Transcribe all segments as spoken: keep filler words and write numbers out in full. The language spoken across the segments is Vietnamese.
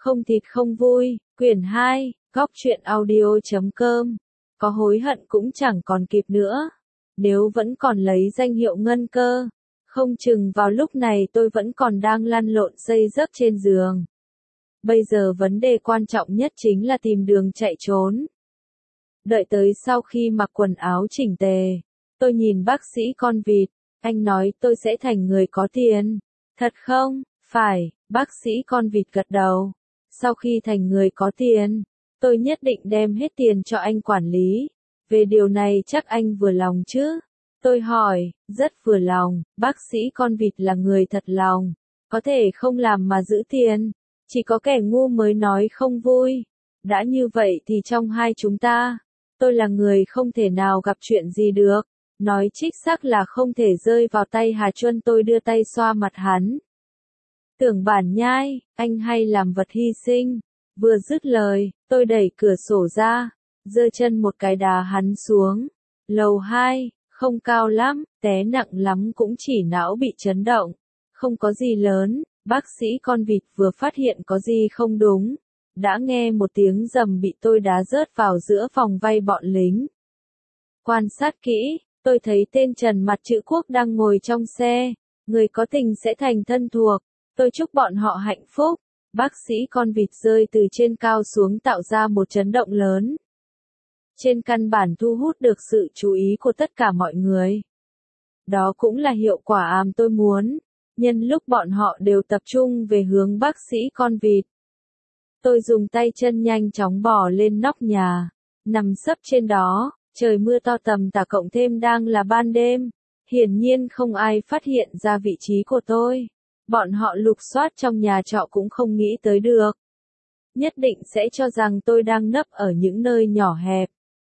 Không thịt không vui, quyển hai, góc truyện audio chấm com. Có hối hận cũng chẳng còn kịp nữa. Nếu vẫn còn lấy danh hiệu ngân cơ, không chừng vào lúc này tôi vẫn còn đang lăn lộn xây giấc trên giường. Bây giờ vấn đề quan trọng nhất chính là tìm đường chạy trốn. Đợi tới sau khi mặc quần áo chỉnh tề, tôi nhìn bác sĩ con vịt, anh nói tôi sẽ thành người có tiền. Thật không? Phải, bác sĩ con vịt gật đầu. Sau khi thành người có tiền, tôi nhất định đem hết tiền cho anh quản lý. Về điều này chắc anh vừa lòng chứ? Tôi hỏi, rất vừa lòng, bác sĩ con vịt là người thật lòng, có thể không làm mà giữ tiền, chỉ có kẻ ngu mới nói không vui. Đã như vậy thì trong hai chúng ta, tôi là người không thể nào gặp chuyện gì được, nói trích xác là không thể rơi vào tay Hà Chuân. Tôi đưa tay xoa mặt hắn. Tưởng bản nhai, anh hay làm vật hy sinh. Vừa dứt lời, tôi đẩy cửa sổ ra, giơ chân một cái đá hắn xuống. Lầu hai, không cao lắm, té nặng lắm cũng chỉ não bị chấn động. Không có gì lớn, bác sĩ con vịt vừa phát hiện có gì không đúng. Đã nghe một tiếng rầm bị tôi đá rớt vào giữa vòng vây bọn lính. Quan sát kỹ, tôi thấy tên Trần mặt chữ Quốc đang ngồi trong xe. Người có tình sẽ thành thân thuộc. Tôi chúc bọn họ hạnh phúc. Bác sĩ con vịt rơi từ trên cao xuống tạo ra một chấn động lớn. Trên căn bản thu hút được sự chú ý của tất cả mọi người. Đó cũng là hiệu quả àm tôi muốn. Nhân lúc bọn họ đều tập trung về hướng bác sĩ con vịt, tôi dùng tay chân nhanh chóng bò lên nóc nhà, nằm sấp trên đó. Trời mưa to tầm tả cộng thêm đang là ban đêm, hiển nhiên không ai phát hiện ra vị trí của tôi. Bọn họ lục soát trong nhà trọ cũng không nghĩ tới được. Nhất định sẽ cho rằng tôi đang nấp ở những nơi nhỏ hẹp.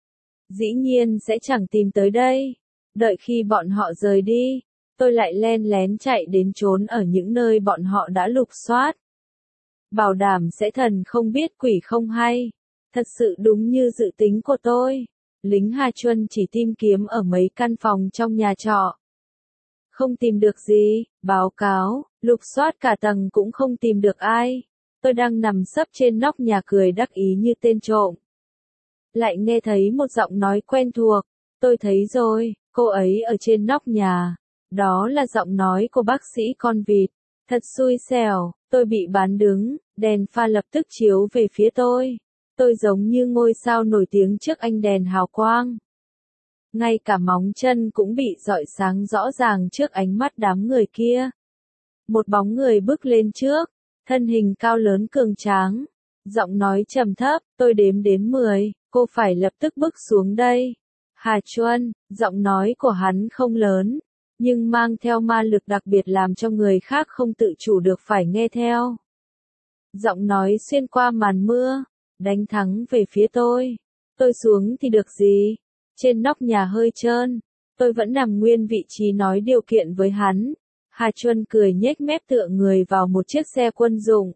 Dĩ nhiên sẽ chẳng tìm tới đây. Đợi khi bọn họ rời đi, tôi lại len lén chạy đến trốn ở những nơi bọn họ đã lục soát. Bảo đảm sẽ thần không biết quỷ không hay. Thật sự đúng như dự tính của tôi. Lính Hà Chuân chỉ tìm kiếm ở mấy căn phòng trong nhà trọ. Không tìm được gì, báo cáo, lục soát cả tầng cũng không tìm được ai. Tôi đang nằm sấp trên nóc nhà cười đắc ý như tên trộm. Lại nghe thấy một giọng nói quen thuộc. Tôi thấy rồi, cô ấy ở trên nóc nhà. Đó là giọng nói của bác sĩ con vịt. Thật xui xẻo, tôi bị bán đứng, đèn pha lập tức chiếu về phía tôi. Tôi giống như ngôi sao nổi tiếng trước ánh đèn hào quang. Ngay cả móng chân cũng bị rọi sáng rõ ràng trước ánh mắt đám người kia. Một bóng người bước lên trước, thân hình cao lớn cường tráng. Giọng nói trầm thấp, tôi đếm đến mười, cô phải lập tức bước xuống đây. Hà Chuân, giọng nói của hắn không lớn, nhưng mang theo ma lực đặc biệt làm cho người khác không tự chủ được phải nghe theo. Giọng nói xuyên qua màn mưa, đánh thẳng về phía tôi. Tôi xuống thì được gì? Trên nóc nhà hơi trơn, tôi vẫn nằm nguyên vị trí nói điều kiện với hắn. Hà Chuân cười nhếch mép tựa người vào một chiếc xe quân dụng.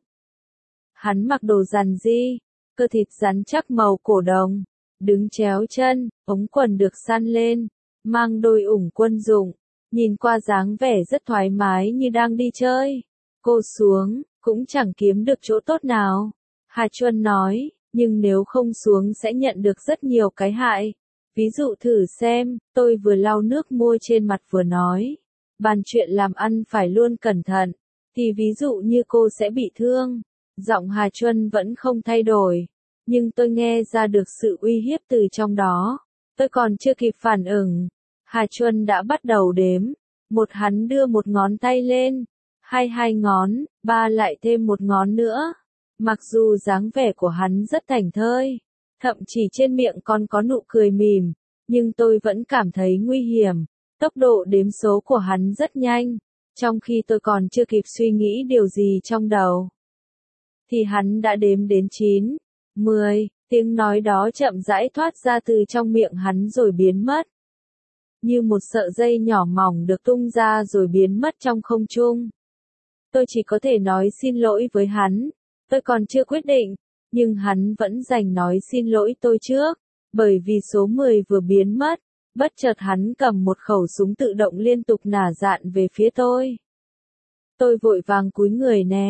Hắn mặc đồ rằn ri, cơ thịt rắn chắc màu cổ đồng, đứng chéo chân, ống quần được săn lên, mang đôi ủng quân dụng, nhìn qua dáng vẻ rất thoải mái như đang đi chơi. Cô xuống, cũng chẳng kiếm được chỗ tốt nào. Hà Chuân nói, nhưng nếu không xuống sẽ nhận được rất nhiều cái hại. Ví dụ thử xem, tôi vừa lau nước môi trên mặt vừa nói. Bàn chuyện làm ăn phải luôn cẩn thận. Thì ví dụ như cô sẽ bị thương. Giọng Hà Chuân vẫn không thay đổi. Nhưng tôi nghe ra được sự uy hiếp từ trong đó. Tôi còn chưa kịp phản ứng. Hà Chuân đã bắt đầu đếm. Một hắn đưa một ngón tay lên. Hai hai ngón, ba lại thêm một ngón nữa. Mặc dù dáng vẻ của hắn rất thảnh thơi, thậm chí trên miệng còn có nụ cười mỉm, nhưng tôi vẫn cảm thấy nguy hiểm. Tốc độ đếm số của hắn rất nhanh, trong khi tôi còn chưa kịp suy nghĩ điều gì trong đầu, thì hắn đã đếm đến chín, mười, tiếng nói đó chậm rãi thoát ra từ trong miệng hắn rồi biến mất. Như một sợi dây nhỏ mỏng được tung ra rồi biến mất trong không trung. Tôi chỉ có thể nói xin lỗi với hắn. Tôi còn chưa quyết định, nhưng hắn vẫn dành nói xin lỗi tôi trước, bởi vì số mười vừa biến mất, bất chợt hắn cầm một khẩu súng tự động liên tục nả dạn về phía tôi. Tôi vội vàng cúi người né,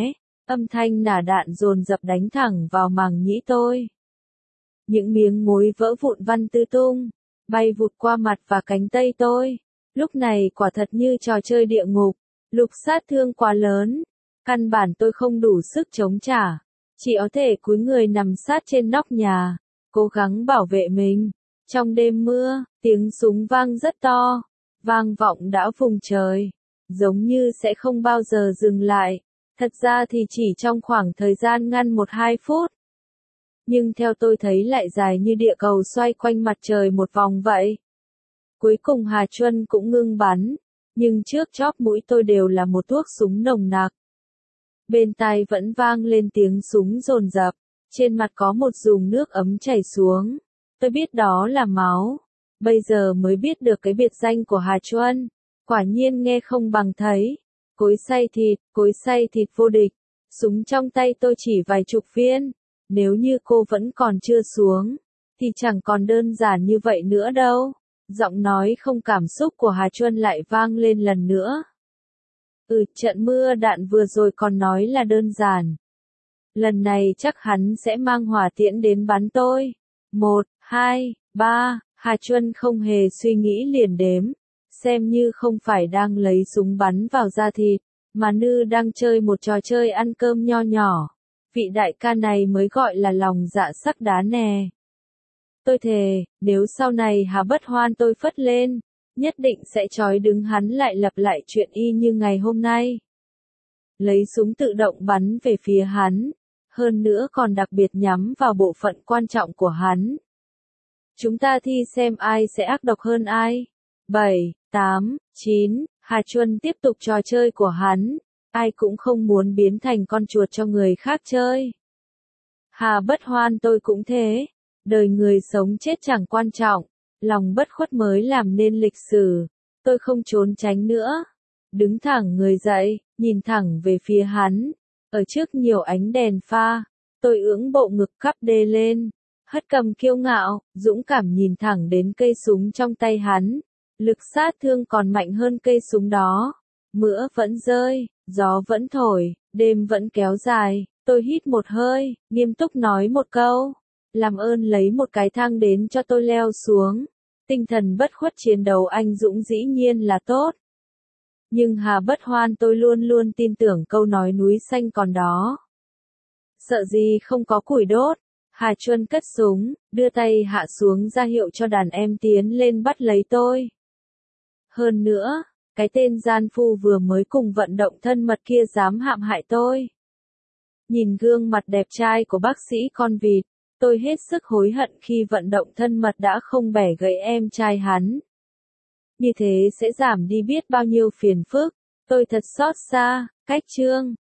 Âm thanh nả đạn dồn dập đánh thẳng vào màng nhĩ tôi. Những miếng mối vỡ vụn văng tứ tung, bay vụt qua mặt và cánh tay tôi. Lúc này quả thật như trò chơi địa ngục, lực sát thương quá lớn, căn bản tôi không đủ sức chống trả, chỉ có thể cúi người nằm sát trên nóc nhà, cố gắng bảo vệ mình. Trong đêm mưa, tiếng súng vang rất to, vang vọng đã vùng trời, giống như sẽ không bao giờ dừng lại. Thật ra thì chỉ trong khoảng thời gian ngăn một hai phút. Nhưng theo tôi thấy lại dài như địa cầu xoay quanh mặt trời một vòng vậy. Cuối cùng Hà Chuân cũng ngưng bắn, nhưng trước chóp mũi tôi đều là một thuốc súng nồng nặc. Bên tai vẫn vang lên tiếng súng dồn dập, trên mặt có một dùng nước ấm chảy xuống. Tôi biết đó là máu, bây giờ mới biết được cái biệt danh của Hà Chuân, quả nhiên nghe không bằng thấy. Cối xay thịt, cối xay thịt vô địch, súng trong tay tôi chỉ vài chục viên, nếu như cô vẫn còn chưa xuống, thì chẳng còn đơn giản như vậy nữa đâu. Giọng nói không cảm xúc của Hà Chuân lại vang lên lần nữa. Ừ, trận mưa đạn vừa rồi còn nói là đơn giản. Lần này chắc hắn sẽ mang hỏa tiễn đến bắn tôi. Một, hai, ba, Hà Chuân không hề suy nghĩ liền đếm. Xem như không phải đang lấy súng bắn vào da thịt, mà như đang chơi một trò chơi ăn cơm nho nhỏ. Vị đại ca này mới gọi là lòng dạ sắc đá nè. Tôi thề, nếu sau này Hà Bất Hoan tôi phất lên, nhất định sẽ trói đứng hắn lại lặp lại chuyện y như ngày hôm nay. Lấy súng tự động bắn về phía hắn, hơn nữa còn đặc biệt nhắm vào bộ phận quan trọng của hắn. Chúng ta thi xem ai sẽ ác độc hơn ai. bảy, tám, chín, Hà Chuân tiếp tục trò chơi của hắn, ai cũng không muốn biến thành con chuột cho người khác chơi. Hà Bất Hoan tôi cũng thế, đời người sống chết chẳng quan trọng, lòng bất khuất mới làm nên lịch sử, tôi không trốn tránh nữa. Đứng thẳng người dậy, nhìn thẳng về phía hắn, ở trước nhiều ánh đèn pha, tôi ưỡng bộ ngực cắp đê lên, hất cầm kiêu ngạo, dũng cảm nhìn thẳng đến cây súng trong tay hắn. Lực sát thương còn mạnh hơn cây súng đó. Mưa vẫn rơi, gió vẫn thổi, đêm vẫn kéo dài. Tôi hít một hơi, nghiêm túc nói một câu. Làm ơn lấy một cái thang đến cho tôi leo xuống. Tinh thần bất khuất chiến đấu anh dũng dĩ nhiên là tốt. Nhưng Hà Bất Hoan tôi luôn luôn tin tưởng câu nói núi xanh còn đó. Sợ gì không có củi đốt. Hà Chuân cất súng, đưa tay hạ xuống ra hiệu cho đàn em tiến lên bắt lấy tôi. Hơn nữa, cái tên gian phu vừa mới cùng vận động thân mật kia dám hãm hại tôi. Nhìn gương mặt đẹp trai của bác sĩ con vịt, tôi hết sức hối hận khi vận động thân mật đã không bẻ gãy em trai hắn. Như thế sẽ giảm đi biết bao nhiêu phiền phức, tôi thật xót xa, cách chương.